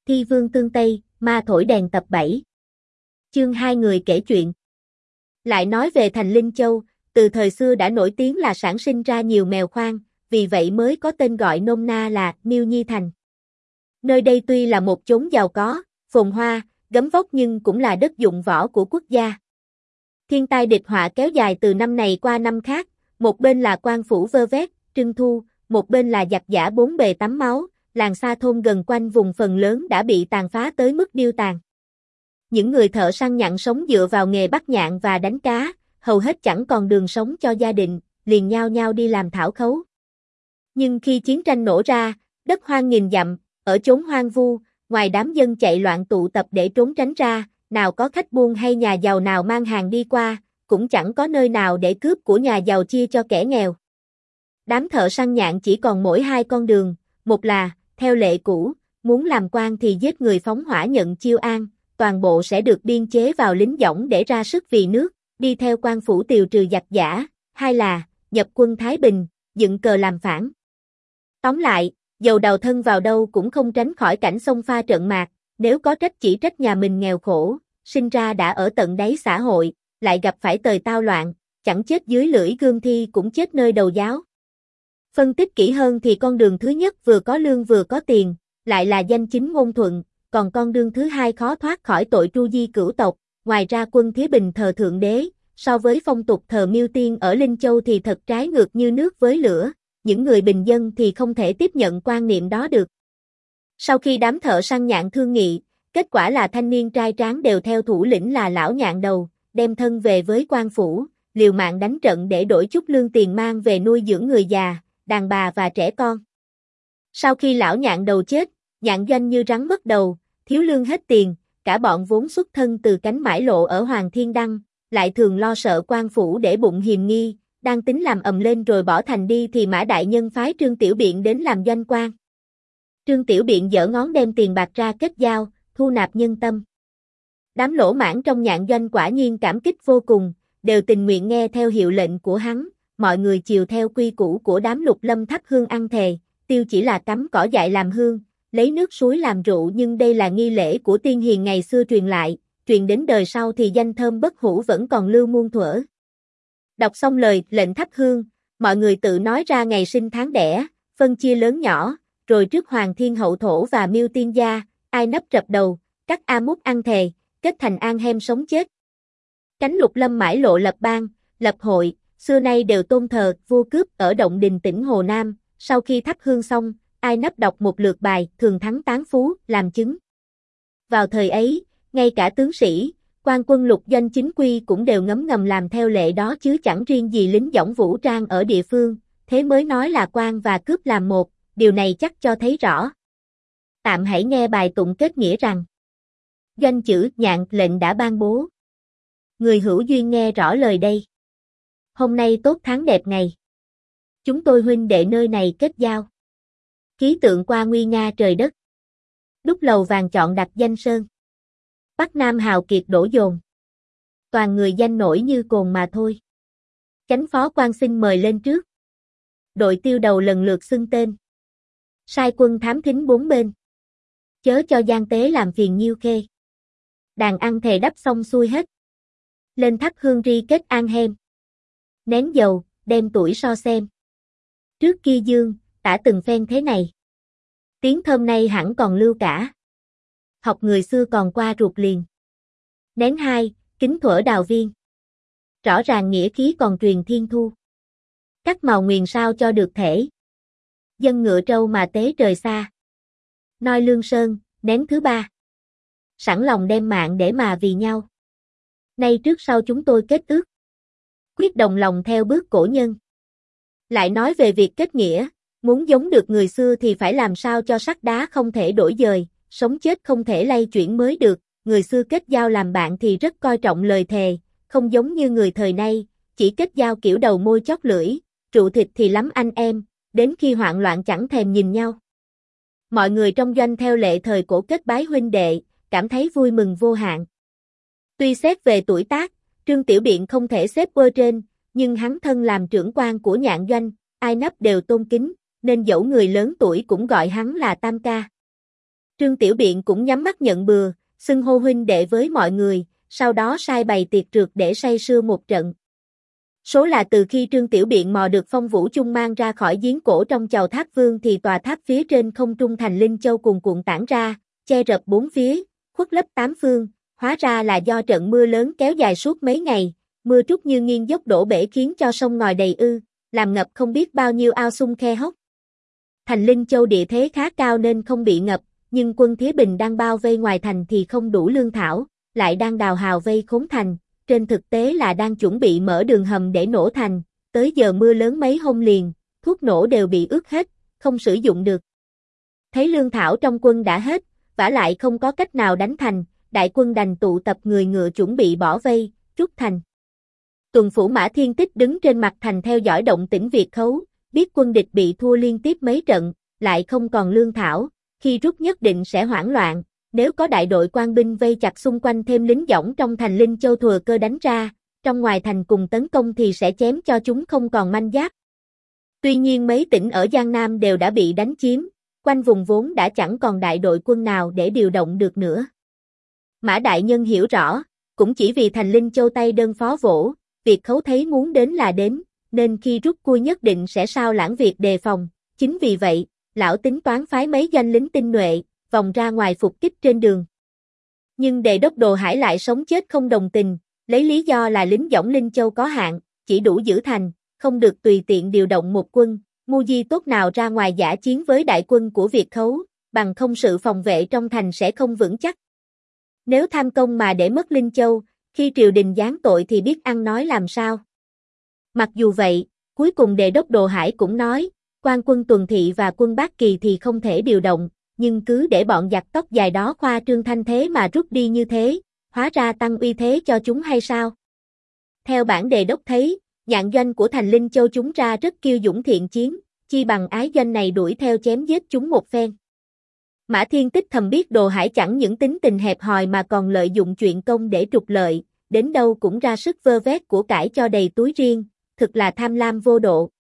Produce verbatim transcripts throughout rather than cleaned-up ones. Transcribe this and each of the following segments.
Thi Vương Tương Tây, Ma Thổi Đèn tập bảy. Chương hai người kể chuyện. Lại nói về thành Linh Châu, từ thời xưa đã nổi tiếng là sản sinh ra nhiều mèo khoang, vì vậy mới có tên gọi nôm na là Miêu Nhi Thành. Nơi đây tuy là một chốn giàu có, phồn hoa, gấm vóc nhưng cũng là đất dụng võ của quốc gia. Thiên tai địch họa kéo dài từ năm này qua năm khác, một bên là quan phủ vơ vét, trưng thu, một bên là giặc giã bốn bề tắm máu, làng xa thôn gần quanh vùng phần lớn đã bị tàn phá tới mức điêu tàn. Những người thợ săn nhạn sống dựa vào nghề bắt nhạn và đánh cá, hầu hết chẳng còn đường sống cho gia đình, liền nhao nhao đi làm thảo khấu. Nhưng khi chiến tranh nổ ra, đất hoang nghìn dặm, ở chốn hoang vu, ngoài đám dân chạy loạn tụ tập để trốn tránh ra, nào có khách buôn hay nhà giàu nào mang hàng đi qua, cũng chẳng có nơi nào để cướp của nhà giàu chia cho kẻ nghèo. Đám thợ săn nhạn chỉ còn mỗi hai con đường, một là, theo lệ cũ, muốn làm quan thì giết người phóng hỏa nhận chiêu an, toàn bộ sẽ được biên chế vào lính dõng để ra sức vì nước, đi theo quan phủ tiều trừ giặc giã, hai là, nhập quân Thái Bình, dựng cờ làm phản. Tóm lại, dầu đầu thân vào đâu cũng không tránh khỏi cảnh xông pha trận mạc, nếu có trách chỉ trách nhà mình nghèo khổ, sinh ra đã ở tận đáy xã hội, lại gặp phải tời tao loạn, chẳng chết dưới lưỡi gươm thi cũng chết nơi đầu giáo. Phân tích kỹ hơn thì con đường thứ nhất vừa có lương vừa có tiền, lại là danh chính ngôn thuận, còn con đường thứ hai khó thoát khỏi tội tru di cửu tộc, ngoài ra quân Thía Bình thờ Thượng Đế, so với phong tục thờ Miêu Tiên ở Linh Châu thì thật trái ngược như nước với lửa, những người bình dân thì không thể tiếp nhận quan niệm đó được. Sau khi đám thợ săn nhạn thương nghị, kết quả là thanh niên trai tráng đều theo thủ lĩnh là lão nhạn đầu, đem thân về với quan phủ, liều mạng đánh trận để đổi chút lương tiền mang về nuôi dưỡng người già, đàn bà và trẻ con. Sau khi lão nhạn đầu chết, nhạn doanh như rắn mất đầu, thiếu lương hết tiền, cả bọn vốn xuất thân từ cánh mãi lộ ở Hoàng Thiên Đăng, lại thường lo sợ quan phủ để bụng hiềm nghi, đang tính làm ầm lên rồi bỏ thành đi thì Mã Đại Nhân phái Trương Tiểu Biện đến làm doanh quan. Trương Tiểu Biện giở ngón đem tiền bạc ra kết giao, thu nạp nhân tâm. Đám lỗ mãn trong nhạn doanh quả nhiên cảm kích vô cùng, đều tình nguyện nghe theo hiệu lệnh của hắn, mọi người chiều theo quy củ của đám Lục Lâm thắp hương ăn thề, tiêu chỉ là cắm cỏ dại làm hương, lấy nước suối làm rượu, nhưng đây là nghi lễ của tiên hiền ngày xưa truyền lại, truyền đến đời sau thì danh thơm bất hủ vẫn còn lưu muôn thuở. Đọc xong lời lệnh thắp hương, mọi người tự nói ra ngày sinh tháng đẻ, phân chia lớn nhỏ, rồi trước Hoàng Thiên Hậu Thổ và Miêu Tiên gia, ai nấp rập đầu, cắt a mút ăn thề, kết thành an hem sống chết. Cánh Lục Lâm mãi lộ lập bang, lập hội, xưa nay đều tôn thờ vua cướp ở động đình tỉnh Hồ Nam, sau khi thắp hương xong, ai nấp đọc một lượt bài thường thắng tán phú, làm chứng. Vào thời ấy, ngay cả tướng sĩ, quan quân lục doanh chính quy cũng đều ngấm ngầm làm theo lệ đó chứ chẳng riêng gì lính dõng vũ trang ở địa phương, thế mới nói là quan và cướp làm một, điều này chắc cho thấy rõ. Tạm hãy nghe bài tụng kết nghĩa rằng: Doanh chữ nhạn lệnh đã ban bố. Người hữu duyên nghe rõ lời đây. Hôm nay tốt tháng đẹp ngày. Chúng tôi huynh đệ nơi này kết giao. Ký tượng qua nguy nga trời đất. Đúc lầu vàng chọn đặt danh sơn. Bắc Nam hào kiệt đổ dồn. Toàn người danh nổi như cồn mà thôi. Chánh phó quan xin mời lên trước. Đội tiêu đầu lần lượt xưng tên. Sai quân thám thính bốn bên. Chớ cho gian tế làm phiền nhiêu khê. Đàn ăn thề đắp xong xuôi hết. Lên thắp hương ri kết an hem. Nén dầu, đem tuổi so xem. Trước kia dương, tả từng phen thế này. Tiếng thơm nay hẳn còn lưu cả. Học người xưa còn qua ruột liền. Nén hai, kính thuở đào viên. Rõ ràng nghĩa khí còn truyền thiên thu. Cắt màu nguyền sao cho được thể. Dân ngựa trâu mà tế trời xa. Noi lương sơn, nén thứ ba. Sẵn lòng đem mạng để mà vì nhau. Nay trước sau chúng tôi kết ước. Quyết đồng lòng theo bước cổ nhân. Lại nói về việc kết nghĩa, muốn giống được người xưa thì phải làm sao cho sắt đá không thể đổi dời, sống chết không thể lay chuyển mới được, người xưa kết giao làm bạn thì rất coi trọng lời thề, không giống như người thời nay, chỉ kết giao kiểu đầu môi chót lưỡi, rượu thịt thì lắm anh em, đến khi hoạn loạn chẳng thèm nhìn nhau. Mọi người trong doanh theo lệ thời cổ kết bái huynh đệ, cảm thấy vui mừng vô hạn. Tuy xét về tuổi tác, Trương Tiểu Biện không thể xếp bơ trên, nhưng hắn thân làm trưởng quan của nhạn doanh, ai nấp đều tôn kính, nên dẫu người lớn tuổi cũng gọi hắn là Tam Ca. Trương Tiểu Biện cũng nhắm mắt nhận bừa, xưng hô huynh đệ với mọi người, sau đó sai bày tiệc trượt để say sưa một trận. Số là từ khi Trương Tiểu Biện mò được Phong Vũ Chung mang ra khỏi giếng cổ trong chầu tháp vương thì tòa tháp phía trên không trung thành Linh Châu cuồn cuộn tản ra, che rập bốn phía, khuất lấp tám phương, hóa ra là do trận mưa lớn kéo dài suốt mấy ngày, mưa trút như nghiêng dốc đổ bể khiến cho sông ngòi đầy ư, làm ngập không biết bao nhiêu ao sung khe hốc. Thành Linh Châu địa thế khá cao nên không bị ngập, nhưng quân Thía Bình đang bao vây ngoài thành thì không đủ lương thảo, lại đang đào hào vây khốn thành, trên thực tế là đang chuẩn bị mở đường hầm để nổ thành, tới giờ mưa lớn mấy hôm liền, thuốc nổ đều bị ướt hết, không sử dụng được. Thấy lương thảo trong quân đã hết, vả lại không có cách nào đánh thành, đại quân đành tụ tập người ngựa chuẩn bị bỏ vây, rút thành. Tuần phủ Mã Thiên Tích đứng trên mặt thành theo dõi động tĩnh Việt Khấu, biết quân địch bị thua liên tiếp mấy trận, lại không còn lương thảo, khi rút nhất định sẽ hoảng loạn, nếu có đại đội quan binh vây chặt xung quanh thêm lính dõng trong thành Linh Châu thừa cơ đánh ra, trong ngoài thành cùng tấn công thì sẽ chém cho chúng không còn manh giáp. Tuy nhiên mấy tỉnh ở Giang Nam đều đã bị đánh chiếm, quanh vùng vốn đã chẳng còn đại đội quân nào để điều động được nữa. Mã Đại Nhân hiểu rõ, cũng chỉ vì thành Linh Châu tay đơn phó vỗ, Việt Khấu thấy muốn đến là đến, nên khi rút lui nhất định sẽ sao lãng việc đề phòng, chính vì vậy, lão tính toán phái mấy doanh lính tinh nhuệ, vòng ra ngoài phục kích trên đường. Nhưng Đề đốc Đồ Hải lại sống chết không đồng tình, lấy lý do là lính dõng Linh Châu có hạn, chỉ đủ giữ thành, không được tùy tiện điều động một quân, mưu di tốt nào ra ngoài dã chiến với đại quân của Việt Khấu, bằng không sự phòng vệ trong thành sẽ không vững chắc. Nếu tham công mà để mất Linh Châu, khi triều đình giáng tội thì biết ăn nói làm sao. Mặc dù vậy, cuối cùng Đề đốc Đồ Hải cũng nói, quan quân Tuần Thị và quân Bát Kỳ thì không thể điều động, nhưng cứ để bọn giặc tóc dài đó khoa trương thanh thế mà rút đi như thế, hóa ra tăng uy thế cho chúng hay sao? Theo bản đề đốc thấy, nhạn doanh của thành Linh Châu chúng ra rất kiêu dũng thiện chiến, chi bằng ái doanh này đuổi theo chém giết chúng một phen. Mã Thiên Tích thầm biết Đồ Hải chẳng những tính tình hẹp hòi mà còn lợi dụng chuyện công để trục lợi, đến đâu cũng ra sức vơ vét của cải cho đầy túi riêng, thực là tham lam vô độ.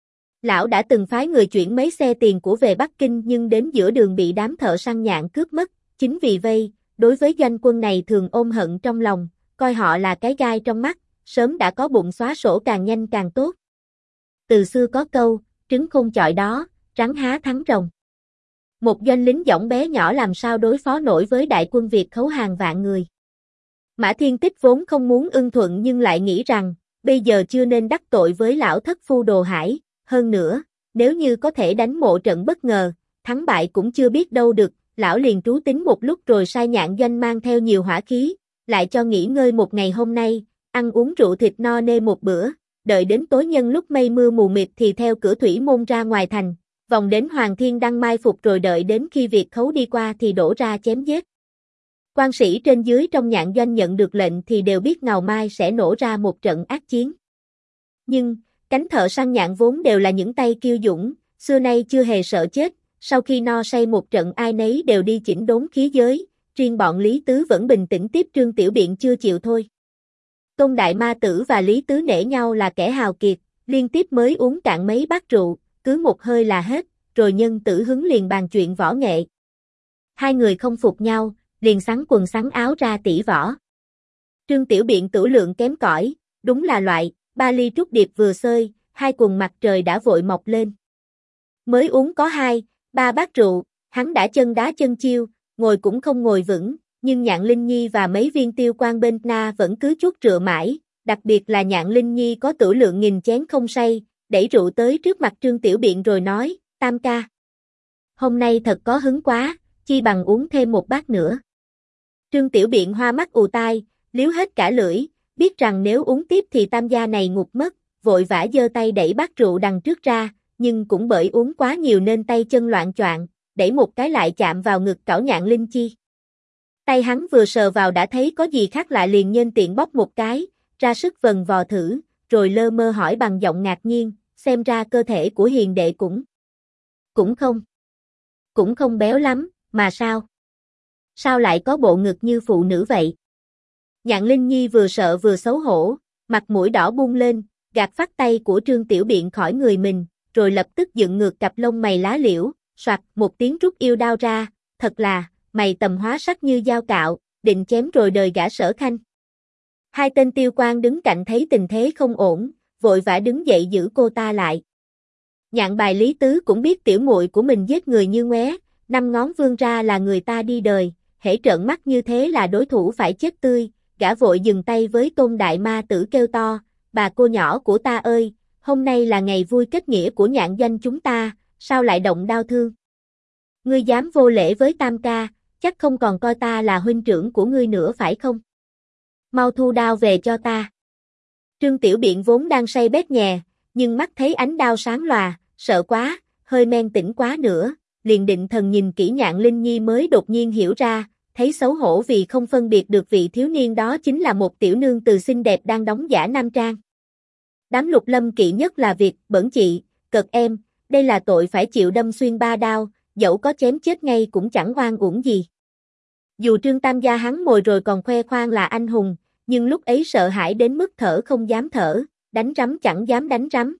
Lão đã từng phái người chuyển mấy xe tiền của về Bắc Kinh nhưng đến giữa đường bị đám thợ săn nhạn cướp mất, chính vì vây, đối với doanh quân này thường ôm hận trong lòng, coi họ là cái gai trong mắt, sớm đã có bụng xóa sổ càng nhanh càng tốt. Từ xưa có câu, trứng khôn chọi đó, rắn há thắng rồng. Một doanh lính dõng bé nhỏ làm sao đối phó nổi với đại quân Việt Khấu hàng vạn người. Mã Thiên Tích vốn không muốn ưng thuận nhưng lại nghĩ rằng, bây giờ chưa nên đắc tội với lão thất phu Đồ Hải, hơn nữa, nếu như có thể đánh mộ trận bất ngờ, thắng bại cũng chưa biết đâu được, lão liền trú tính một lúc rồi sai nhạn doanh mang theo nhiều hỏa khí, lại cho nghỉ ngơi một ngày hôm nay, ăn uống rượu thịt no nê một bữa, đợi đến tối nhân lúc mây mưa mù mịt thì theo cửa thủy môn ra ngoài thành, vòng đến Hoàng Thiên Đăng mai phục rồi đợi đến khi Việt Khấu đi qua thì đổ ra chém giết. Quan sĩ trên dưới trong nhạn doanh nhận được lệnh thì đều biết ngào mai sẽ nổ ra một trận ác chiến. Nhưng, cánh thợ săn nhạn vốn đều là những tay kiêu dũng, xưa nay chưa hề sợ chết, sau khi no say một trận ai nấy đều đi chỉnh đốn khí giới, riêng bọn Lý Tứ vẫn bình tĩnh tiếp Trương Tiểu Biện chưa chịu thôi. Tôn Đại Ma Tử và Lý Tứ nể nhau là kẻ hào kiệt, liên tiếp mới uống cạn mấy bát rượu, cứ một hơi là hết, rồi nhân tử hứng liền bàn chuyện võ nghệ. Hai người không phục nhau, liền xắn quần xắn áo ra tỉ võ. Trương Tiểu Biện tửu lượng kém cỏi, đúng là loại, ba ly trúc điệp vừa xơi, hai quần mặt trời đã vội mọc lên. Mới uống có hai, ba bát rượu, hắn đã chân đá chân chiêu, ngồi cũng không ngồi vững, nhưng Nhạn Linh Nhi và mấy viên tiêu quan bên na vẫn cứ chuốt rượu mãi, đặc biệt là Nhạn Linh Nhi có tửu lượng nghìn chén không say, đẩy rượu tới trước mặt Trương Tiểu Biện rồi nói, Tam ca. Hôm nay thật có hứng quá, chi bằng uống thêm một bát nữa. Trương Tiểu Biện hoa mắt ù tai, liếu hết cả lưỡi, biết rằng nếu uống tiếp thì tam gia này ngục mất, vội vã giơ tay đẩy bát rượu đằng trước ra, nhưng cũng bởi uống quá nhiều nên tay chân loạn choạng, đẩy một cái lại chạm vào ngực cảo Nhạn Linh Chi. Tay hắn vừa sờ vào đã thấy có gì khác lạ liền nhân tiện bóp một cái, ra sức vần vò thử, rồi lơ mơ hỏi bằng giọng ngạc nhiên, xem ra cơ thể của hiền đệ cũng cũng không cũng không béo lắm, mà sao? Sao lại có bộ ngực như phụ nữ vậy? Nhạn Linh Nhi vừa sợ vừa xấu hổ, mặt mũi đỏ bung lên, gạt phát tay của Trương Tiểu Biện khỏi người mình, rồi lập tức dựng ngược cặp lông mày lá liễu, soạt một tiếng rút yêu đao ra, thật là, mày tầm hóa sắc như dao cạo, định chém rồi đời gã Sở Khanh. Hai tên tiêu quan đứng cạnh thấy tình thế không ổn, vội vã đứng dậy giữ cô ta lại. Nhạn bài Lý Tứ cũng biết tiểu muội của mình giết người như ngoé, năm ngón vươn ra là người ta đi đời, hễ trợn mắt như thế là đối thủ phải chết tươi, gã vội dừng tay với Tôn Đại Ma Tử kêu to, bà cô nhỏ của ta ơi, hôm nay là ngày vui kết nghĩa của nhạn doanh chúng ta, sao lại động đao thương? Ngươi dám vô lễ với Tam ca, chắc không còn coi ta là huynh trưởng của ngươi nữa phải không? Mau thu đao về cho ta. Trương Tiểu Biện vốn đang say bét nhè, nhưng mắt thấy ánh đao sáng lòa, sợ quá, hơi men tỉnh quá nữa, liền định thần nhìn kỹ Nhạn Linh Nhi mới đột nhiên hiểu ra, thấy xấu hổ vì không phân biệt được vị thiếu niên đó chính là một tiểu nương từ xinh đẹp đang đóng giả nam trang. Đám Lục Lâm kỵ nhất là việc bẩn chị, cợt em, đây là tội phải chịu đâm xuyên ba đao, dẫu có chém chết ngay cũng chẳng oan uổng gì. Dù Trương Tam gia hắn mồi rồi còn khoe khoang là anh hùng, nhưng lúc ấy sợ hãi đến mức thở không dám thở, đánh rắm chẳng dám đánh rắm.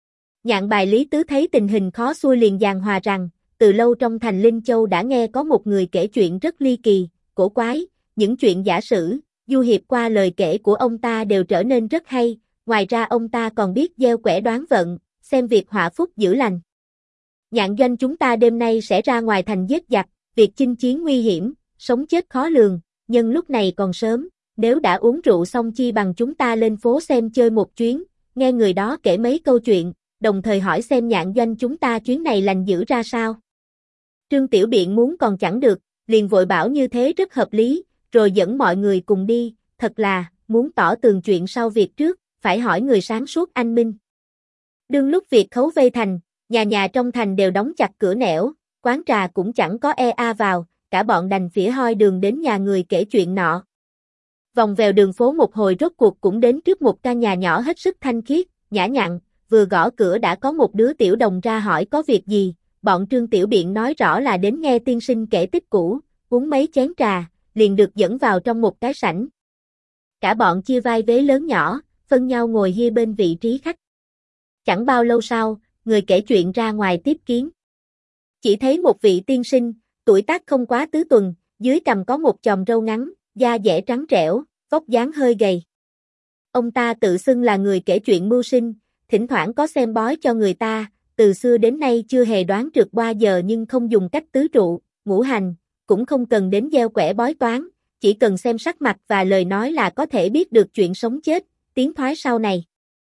Nhạn bài Lý Tứ thấy tình hình khó xuôi liền giằng hòa rằng, từ lâu trong thành Linh Châu đã nghe có một người kể chuyện rất ly kỳ, cổ quái, những chuyện giả sử, du hiệp qua lời kể của ông ta đều trở nên rất hay, ngoài ra ông ta còn biết gieo quẻ đoán vận, xem việc họa phúc giữ lành. Nhạn doanh chúng ta đêm nay sẽ ra ngoài thành giết giặc, việc chinh chiến nguy hiểm, sống chết khó lường, nhưng lúc này còn sớm, nếu đã uống rượu xong chi bằng chúng ta lên phố xem chơi một chuyến, nghe người đó kể mấy câu chuyện, đồng thời hỏi xem nhạn doanh chúng ta chuyến này lành dữ ra sao. Trương Tiểu Biện muốn còn chẳng được, liền vội bảo như thế rất hợp lý, rồi dẫn mọi người cùng đi, thật là, muốn tỏ tường chuyện sau việc trước, phải hỏi người sáng suốt anh minh. Đương lúc việc khấu vây thành, nhà nhà trong thành đều đóng chặt cửa nẻo, quán trà cũng chẳng có e a vào, cả bọn đành phỉa hoi đường đến nhà người kể chuyện nọ. Vòng vèo đường phố một hồi rốt cuộc cũng đến trước một căn nhà nhỏ hết sức thanh khiết, nhã nhặn, vừa gõ cửa đã có một đứa tiểu đồng ra hỏi có việc gì, bọn Trương Tiểu Biện nói rõ là đến nghe tiên sinh kể tích cũ, uống mấy chén trà, liền được dẫn vào trong một cái sảnh. Cả bọn chia vai vế lớn nhỏ, phân nhau ngồi hia bên vị trí khách. Chẳng bao lâu sau, người kể chuyện ra ngoài tiếp kiến. Chỉ thấy một vị tiên sinh, tuổi tác không quá tứ tuần, dưới cằm có một chòm râu ngắn, da dẻ trắng trẻo, vóc dáng hơi gầy. Ông ta tự xưng là người kể chuyện mưu sinh, thỉnh thoảng có xem bói cho người ta, từ xưa đến nay chưa hề đoán trượt qua giờ nhưng không dùng cách tứ trụ, ngũ hành, cũng không cần đến gieo quẻ bói toán, chỉ cần xem sắc mặt và lời nói là có thể biết được chuyện sống chết, tiến thoái sau này.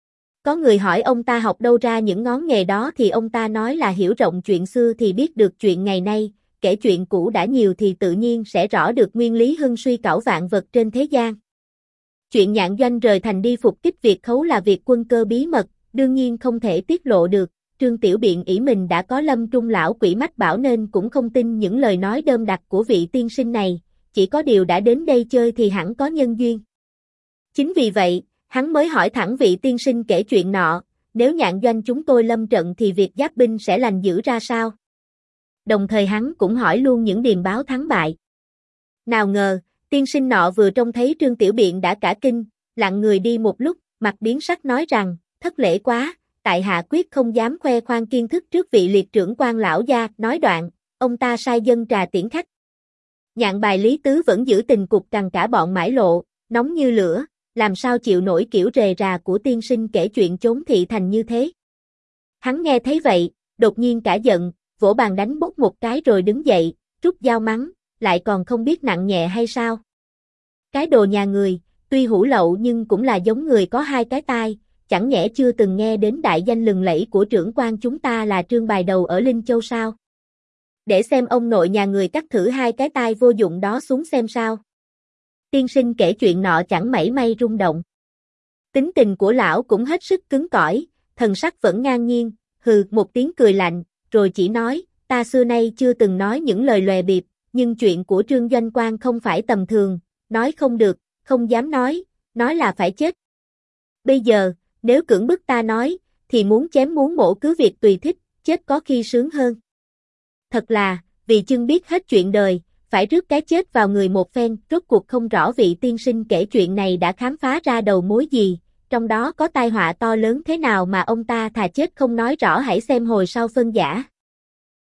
Có người hỏi ông ta học đâu ra những ngón nghề đó thì ông ta nói là hiểu rộng chuyện xưa thì biết được chuyện ngày nay, kể chuyện cũ đã nhiều thì tự nhiên sẽ rõ được nguyên lý hưng suy cảo vạn vật trên thế gian. Chuyện nhạn doanh rời thành đi phục kích Việt khấu là việc quân cơ bí mật, đương nhiên không thể tiết lộ được, Trương Tiểu Biện ỷ mình đã có Lâm Trung lão quỷ mách bảo nên cũng không tin những lời nói đơm đặc của vị tiên sinh này, chỉ có điều đã đến đây chơi thì hẳn có nhân duyên. Chính vì vậy, hắn mới hỏi thẳng vị tiên sinh kể chuyện nọ, nếu nhạn doanh chúng tôi lâm trận thì việc giáp binh sẽ lành dữ ra sao? Đồng thời hắn cũng hỏi luôn những điềm báo thắng bại. Nào ngờ, tiên sinh nọ vừa trông thấy Trương Tiểu Biện đã cả kinh, lặng người đi một lúc, mặt biến sắc nói rằng, thất lễ quá, tại hạ quyết không dám khoe khoang kiến thức trước vị liệt trưởng quan lão gia, nói đoạn, ông ta sai dân trà tiễn khách. Nhạn bài Lý Tứ vẫn giữ tình cục cằn cả bọn mãi lộ, nóng như lửa, làm sao chịu nổi kiểu rề rà của tiên sinh kể chuyện chốn thị thành như thế. Hắn nghe thấy vậy, đột nhiên cả giận, vỗ bàn đánh bốc một cái rồi đứng dậy, rút dao mắng, lại còn không biết nặng nhẹ hay sao. Cái đồ nhà người, tuy hủ lậu nhưng cũng là giống người có hai cái tai, chẳng nhẽ chưa từng nghe đến đại danh lừng lẫy của trưởng quan chúng ta là Trương Bài Đầu ở Linh Châu sao? Để xem ông nội nhà người cắt thử hai cái tai vô dụng đó xuống xem sao. Tiên sinh kể chuyện nọ chẳng mảy may rung động. Tính tình của lão cũng hết sức cứng cỏi, thần sắc vẫn ngang nhiên, hừ một tiếng cười lạnh, rồi chỉ nói, ta xưa nay chưa từng nói những lời lòe bịp, nhưng chuyện của Trương Doanh Quan không phải tầm thường, nói không được, không dám nói, nói là phải chết. Bây giờ, nếu cưỡng bức ta nói, thì muốn chém muốn mổ cứ việc tùy thích, chết có khi sướng hơn. Thật là, vì chưng biết hết chuyện đời, phải rước cái chết vào người một phen, rốt cuộc không rõ vị tiên sinh kể chuyện này đã khám phá ra đầu mối gì, trong đó có tai họa to lớn thế nào mà ông ta thà chết không nói rõ, hãy xem hồi sau phân giả.